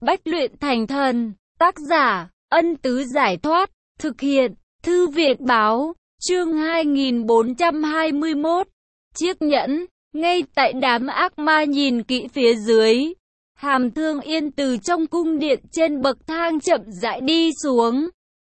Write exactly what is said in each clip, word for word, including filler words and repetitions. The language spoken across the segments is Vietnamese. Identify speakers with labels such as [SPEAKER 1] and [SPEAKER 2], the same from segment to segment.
[SPEAKER 1] Bách luyện thành thần. Tác giả, Ân Tứ Giải Thoát. Thực hiện, Thư viện Báo. Chương hai nghìn bốn trăm hai mươi mốt. Chiếc nhẫn. Ngay tại đám ác ma nhìn kỹ phía dưới, Hàm Thương Yên từ trong cung điện trên bậc thang chậm rãi đi xuống.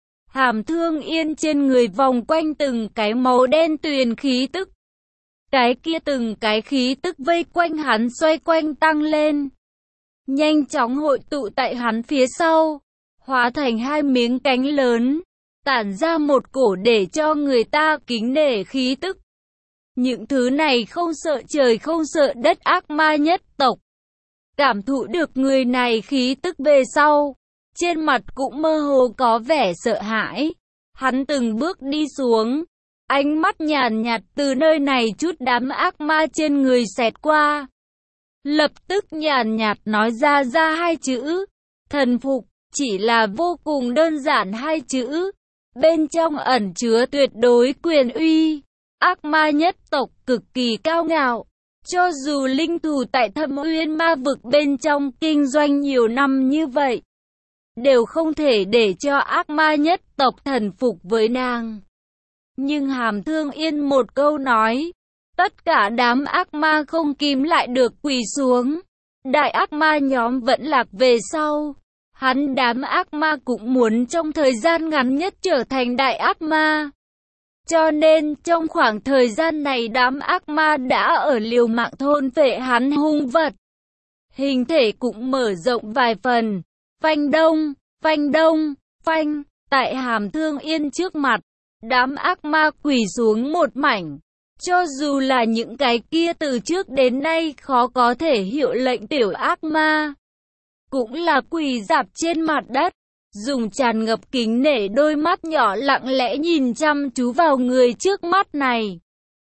[SPEAKER 1] Hàm Thương Yên trên người vòng quanh từng cái màu đen tuyền khí tức. Cái kia từng cái khí tức vây quanh hắn xoay quanh tăng lên, nhanh chóng hội tụ tại hắn phía sau, hóa thành hai miếng cánh lớn, tản ra một cổ để cho người ta kính nể khí tức. Những thứ này không sợ trời không sợ đất ác ma nhất tộc. Cảm thụ được người này khí tức về sau, trên mặt cũng mơ hồ có vẻ sợ hãi. Hắn từng bước đi xuống, ánh mắt nhàn nhạt từ nơi này chút đám ác ma trên người xẹt qua. Lập tức nhàn nhạt nói ra ra hai chữ, thần phục, chỉ là vô cùng đơn giản hai chữ. Bên trong ẩn chứa tuyệt đối quyền uy. Ác ma nhất tộc cực kỳ cao ngạo. Cho dù linh thủ tại Thâm Uyên ma vực bên trong kinh doanh nhiều năm như vậy, đều không thể để cho ác ma nhất tộc thần phục với nàng. Nhưng Hàm Thương Yên một câu nói, tất cả đám ác ma không kìm lại được quỳ xuống. Đại ác ma nhóm vẫn lạc về sau. Hắn đám ác ma cũng muốn trong thời gian ngắn nhất trở thành đại ác ma. Cho nên trong khoảng thời gian này đám ác ma đã ở liều mạng thôn phệ hắn hung vật. Hình thể cũng mở rộng vài phần. Phanh đông, phanh đông, phanh. Tại Hàm Thương Yên trước mặt, đám ác ma quỳ xuống một mảnh. Cho dù là những cái kia từ trước đến nay khó có thể hiệu lệnh tiểu ác ma, cũng là quỳ rạp trên mặt đất, dùng tràn ngập kính nể đôi mắt nhỏ lặng lẽ nhìn chăm chú vào người trước mắt này.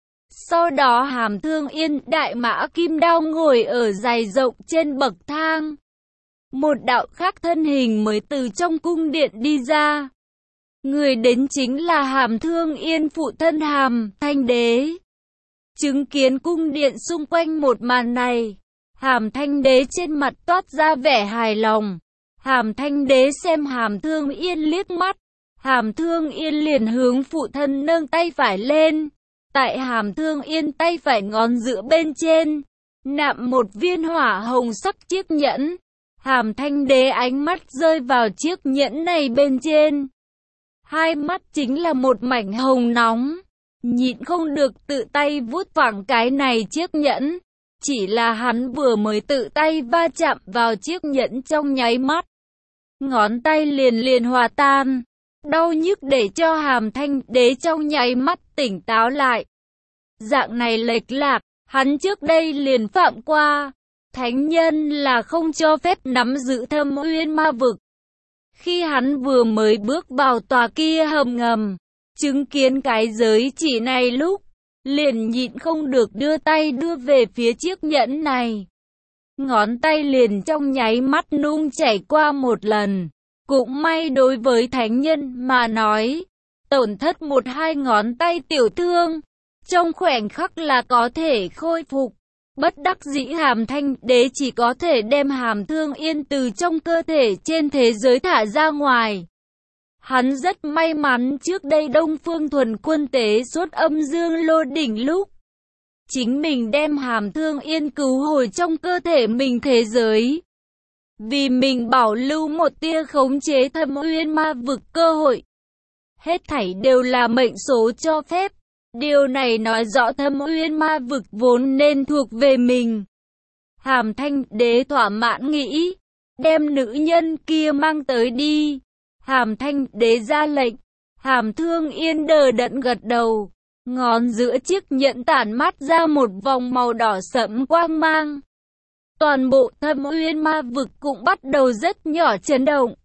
[SPEAKER 1] Sau đó Hàm Thương Yên đại mã kim đao ngồi ở dài rộng trên bậc thang. Một đạo khác thân hình mới từ trong cung điện đi ra. Người đến chính là Hàm Thương Yên phụ thân Hàm Thanh Đế. Chứng kiến cung điện xung quanh một màn này, Hàm Thanh Đế trên mặt toát ra vẻ hài lòng. Hàm Thanh Đế xem Hàm Thương Yên liếc mắt. Hàm Thương Yên liền hướng phụ thân nâng tay phải lên. Tại Hàm Thương Yên tay phải ngón giữa bên trên, nạm một viên hỏa hồng sắc chiếc nhẫn. Hàm Thanh Đế ánh mắt rơi vào chiếc nhẫn này bên trên. Hai mắt chính là một mảnh hồng nóng. Nhịn không được tự tay vuốt phẳng cái này chiếc nhẫn. Chỉ là hắn vừa mới tự tay va chạm vào chiếc nhẫn trong nháy mắt, ngón tay liền liền hòa tan. Đau nhức để cho Hàm Thanh Đế trong nháy mắt tỉnh táo lại. Dạng này lệch lạc, hắn trước đây liền phạm qua. Thánh nhân là không cho phép nắm giữ Thâm Uyên ma vực. Khi hắn vừa mới bước vào tòa kia hầm ngầm, chứng kiến cái giới chỉ này lúc, liền nhịn không được đưa tay đưa về phía chiếc nhẫn này. Ngón tay liền trong nháy mắt nung chảy qua một lần. Cũng may đối với thánh nhân mà nói, tổn thất một hai ngón tay tiểu thương, trong khoảnh khắc là có thể khôi phục. Bất đắc dĩ Hàm Thanh Đế chỉ có thể đem Hàm Thương Yên từ trong cơ thể trên thế giới thả ra ngoài. Hắn rất may mắn trước đây Đông Phương Thuần Quân tế xuất âm dương lô đỉnh lúc, chính mình đem Hàm Thương Yên cứu hồi trong cơ thể mình thế giới. Vì mình bảo lưu một tia khống chế Thâm Uyên ma vực cơ hội. Hết thảy đều là mệnh số cho phép. Điều này nói rõ Thâm Uyên ma vực vốn nên thuộc về mình. Hàm Thanh Đế thỏa mãn nghĩ, đem nữ nhân kia mang tới đi. Hàm Thanh Đế ra lệnh. Hàm Thương Yên đờ đẫn gật đầu. Ngón giữa chiếc nhẫn tản mát ra một vòng màu đỏ sẫm quang mang. Toàn bộ Thâm Uyên ma vực cũng bắt đầu rất nhỏ chấn động.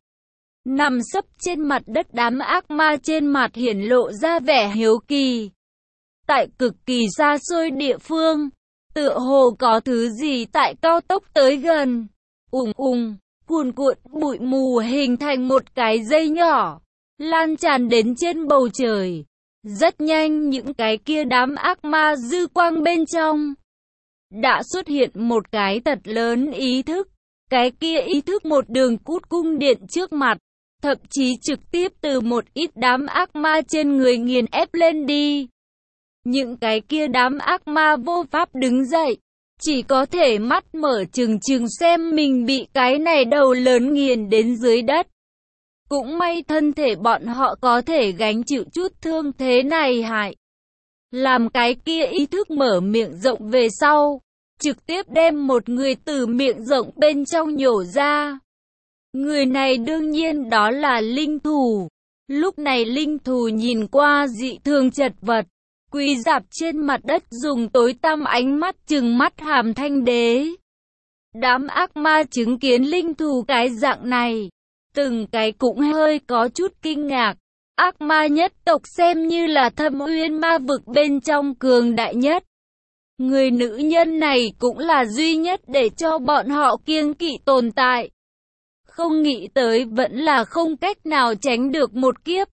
[SPEAKER 1] Nằm sấp trên mặt đất đám ác ma trên mặt hiển lộ ra vẻ hiếu kỳ. Tại cực kỳ xa xôi địa phương, tựa hồ có thứ gì tại cao tốc tới gần. Ùng ùng, cuồn cuộn bụi mù hình thành một cái dây nhỏ, lan tràn đến trên bầu trời. Rất nhanh những cái kia đám ác ma dư quang bên trong đã xuất hiện một cái thật lớn ý thức. cái kia ý thức một đường cút cung điện trước mặt, thậm chí trực tiếp từ một ít đám ác ma trên người nghiền ép lên đi. Những cái kia đám ác ma vô pháp đứng dậy, chỉ có thể mắt mở trừng trừng xem mình bị cái này đầu lớn nghiền đến dưới đất. Cũng may thân thể bọn họ có thể gánh chịu chút thương thế này hại. Làm cái kia ý thức mở miệng rộng về sau, trực tiếp đem một người từ miệng rộng bên trong nhổ ra. Người này đương nhiên đó là linh thù. Lúc này linh thù nhìn qua dị thường chật vật, quỳ rạp trên mặt đất dùng tối tăm ánh mắt trừng mắt Hàm Thanh Đế. Đám ác ma chứng kiến linh thù cái dạng này, từng cái cũng hơi có chút kinh ngạc. Ác ma nhất tộc xem như là Thâm Uyên ma vực bên trong cường đại nhất. Người nữ nhân này cũng là duy nhất để cho bọn họ kiêng kỵ tồn tại. Không nghĩ tới vẫn là không cách nào tránh được một kiếp.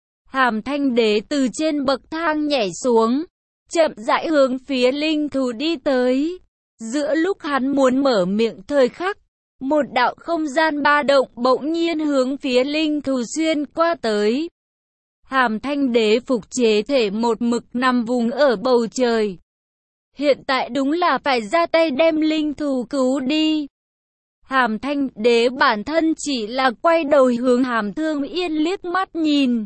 [SPEAKER 1] Hàm Thanh Đế từ trên bậc thang nhảy xuống, chậm rãi hướng phía linh thù đi tới. Giữa lúc hắn muốn mở miệng thời khắc, một đạo không gian ba động bỗng nhiên hướng phía linh thù xuyên qua tới. Hàm Thanh Đế phục chế thể một mực nằm vùng ở bầu trời. Hiện tại đúng là phải ra tay đem linh thù cứu đi. Hàm Thanh Đế bản thân chỉ là quay đầu hướng Hàm Thương Yên liếc mắt nhìn.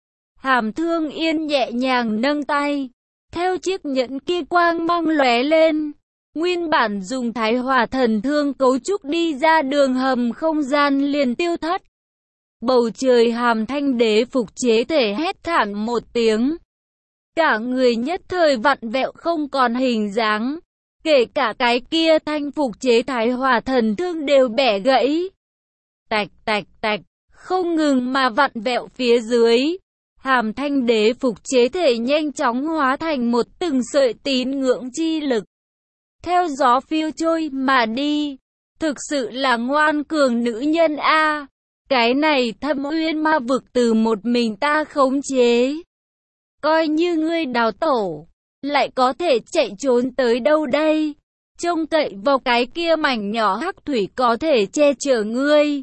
[SPEAKER 1] Hàm Thương Yên nhẹ nhàng nâng tay, theo chiếc nhẫn kia quang mang lóe lên. Nguyên bản dùng Thái Hỏa Thần Thương cấu trúc đi ra đường hầm không gian liền tiêu thất. Bầu trời Hàm Thanh Đế phục chế thể hét thảm một tiếng. Cả người nhất thời vặn vẹo không còn hình dáng. Kể cả cái kia thanh phục chế Thái Hỏa Thần Thương đều bẻ gãy. Tạch tạch tạch, không ngừng mà vặn vẹo phía dưới. Hàm Thanh Đế phục chế thể nhanh chóng hóa thành một từng sợi tín ngưỡng chi lực. Theo gió phiêu trôi mà đi. Thực sự là ngoan cường nữ nhân a. Cái này Thâm Uyên ma vực từ một mình ta khống chế. Coi như ngươi đào tổ, lại có thể chạy trốn tới đâu đây? Trông cậy vào cái kia mảnh nhỏ hắc thủy có thể che chở ngươi.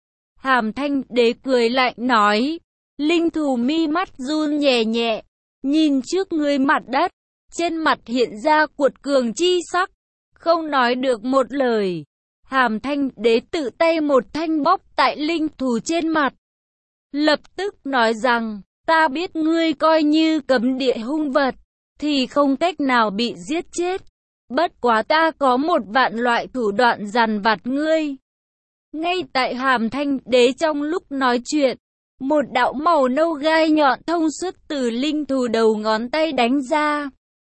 [SPEAKER 1] Hàm Thanh Đế cười lạnh nói. Linh thù mi mắt run nhẹ nhẹ, nhìn trước người mặt đất, trên mặt hiện ra cuột cường chi sắc, không nói được một lời. Hàm Thanh Đế tự tay một thanh bóp tại linh thù trên mặt. Lập tức nói rằng, ta biết ngươi coi như cấm địa hung vật, thì không cách nào bị giết chết. Bất quá ta có một vạn loại thủ đoạn dằn vặt ngươi. Ngay tại Hàm Thanh Đế trong lúc nói chuyện, một đạo màu nâu gai nhọn thông suốt từ linh thù đầu ngón tay đánh ra.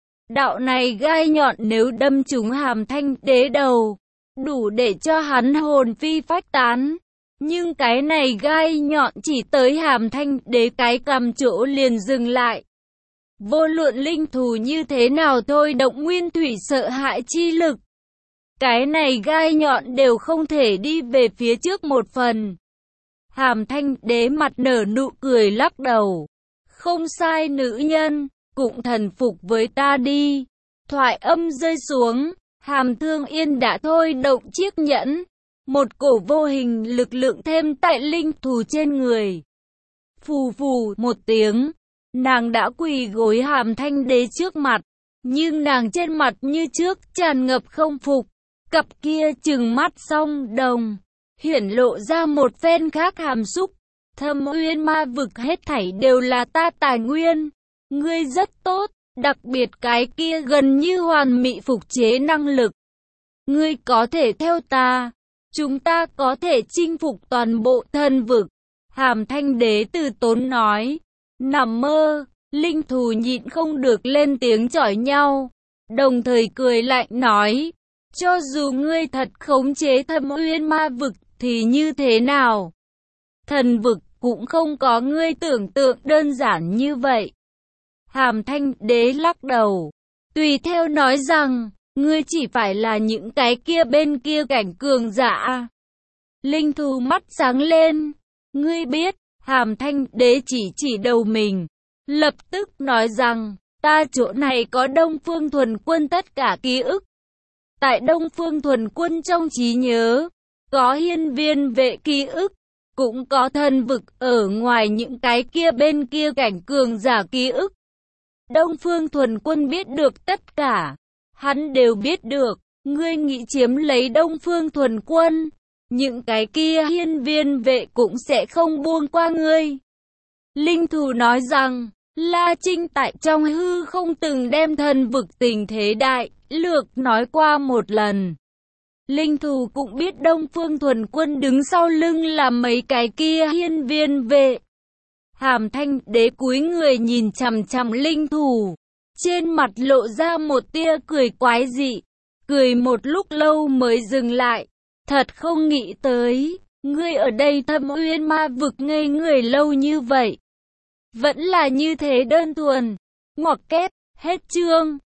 [SPEAKER 1] Đạo này gai nhọn nếu đâm trúng Hàm Thanh Đế đầu, đủ để cho hắn hồn phi phách tán. Nhưng cái này gai nhọn chỉ tới Hàm Thanh Đế cái cằm chỗ liền dừng lại. Vô luận linh thù như thế nào thôi động nguyên thủy sợ hãi chi lực, cái này gai nhọn đều không thể đi về phía trước một phần. Hàm Thanh Đế mặt nở nụ cười lắc đầu. Không sai nữ nhân, cũng thần phục với ta đi. Thoại âm rơi xuống, Hàm Thương Yên đã thôi động chiếc nhẫn. Một cổ vô hình lực lượng thêm tại linh thù trên người. Phù phù một tiếng, nàng đã quỳ gối Hàm Thanh Đế trước mặt. Nhưng nàng trên mặt như trước tràn ngập không phục. Cặp kia trừng mắt song đồng, hiển lộ ra một phen khác hàm xúc. Thâm Uyên ma vực hết thảy đều là ta tài nguyên. Ngươi rất tốt, đặc biệt cái kia gần như hoàn mỹ phục chế năng lực. Ngươi có thể theo ta, chúng ta có thể chinh phục toàn bộ thần vực. Hàm Thanh Đế từ tốn nói. Nằm mơ, linh thù nhịn không được lên tiếng chỏi nhau, đồng thời cười lạnh nói. Cho dù ngươi thật khống chế Thâm Uyên ma vực thì như thế nào? Thần vực cũng không có ngươi tưởng tượng đơn giản như vậy. Hàm Thanh Đế lắc đầu, tùy theo nói rằng, ngươi chỉ phải là những cái kia bên kia cảnh cường giả. Linh thù mắt sáng lên, ngươi biết, Hàm Thanh Đế chỉ chỉ đầu mình, lập tức nói rằng, ta chỗ này có Đông Phương Thuần Quân tất cả ký ức. Tại Đông Phương Thuần Quân trong trí nhớ, có hiên viên vệ ký ức, cũng có thần vực ở ngoài những cái kia bên kia cảnh cường giả ký ức. Đông Phương Thuần Quân biết được tất cả, hắn đều biết được, ngươi nghĩ chiếm lấy Đông Phương Thuần Quân, những cái kia hiên viên vệ cũng sẽ không buông qua ngươi. Linh Thù nói rằng, La Trinh tại trong hư không từng đem thần vực tình thế đại lược nói qua một lần. Linh Thù cũng biết Đông Phương Thuần Quân đứng sau lưng là mấy cái kia hiên viên vệ. Hàm Thanh Đế cúi người nhìn chằm chằm Linh Thù, trên mặt lộ ra một tia cười quái dị, cười một lúc lâu mới dừng lại. Thật không nghĩ tới, ngươi ở đây Thâm Uyên Ma vực ngây người lâu như vậy. Vẫn là như thế đơn thuần. Ngoặc kép, hết chương.